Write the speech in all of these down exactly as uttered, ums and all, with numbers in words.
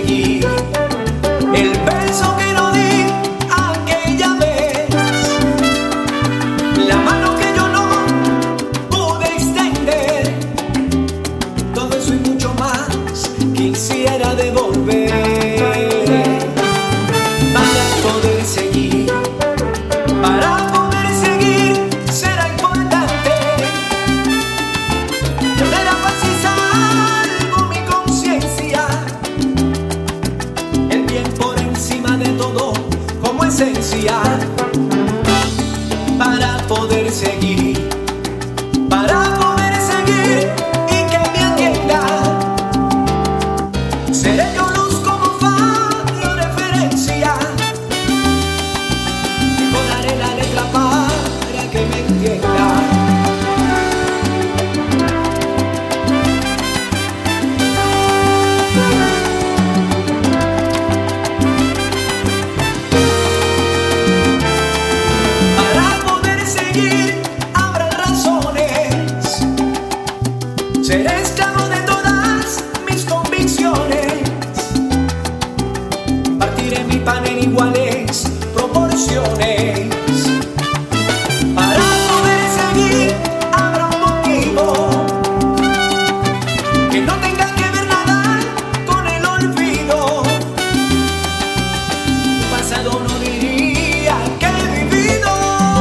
seguir el beso que no di aquella vez, la mano que yo no pude extender. Todo eso y mucho más quisiera devolver para poder seguir. Para poder seguir será importante tener a paz y salvo mi conciencia, el bien por encima de todo como esencia. Para poder seguir, para poder seguir y que me entienda, seré yo luz como faro referencia. Daré la letra para que me entienda. Para poder seguir habrá razones. Seré esclavo de todas mis convicciones. Partiré mi pan en iguales proporciones. Para poder seguir habrá un motivo que no tenga que ver nada con el olvido. Un pasado no diría que he vivido.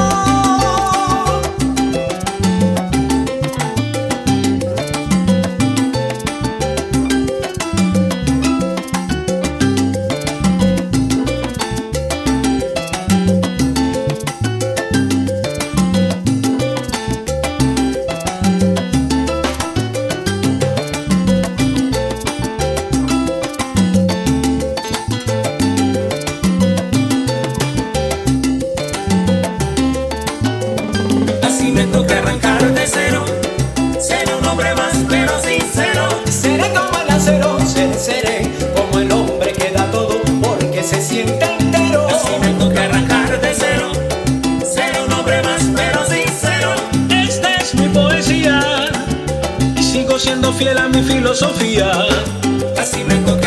Si me toca arrancar de cero, seré un hombre más pero sincero. Seré como el acero, seré, seré como el hombre que da todo porque se siente entero. Si me toca arrancar de cero, seré un hombre más pero sincero. Esta es mi poesía y sigo siendo fiel a mi filosofía. Así me toca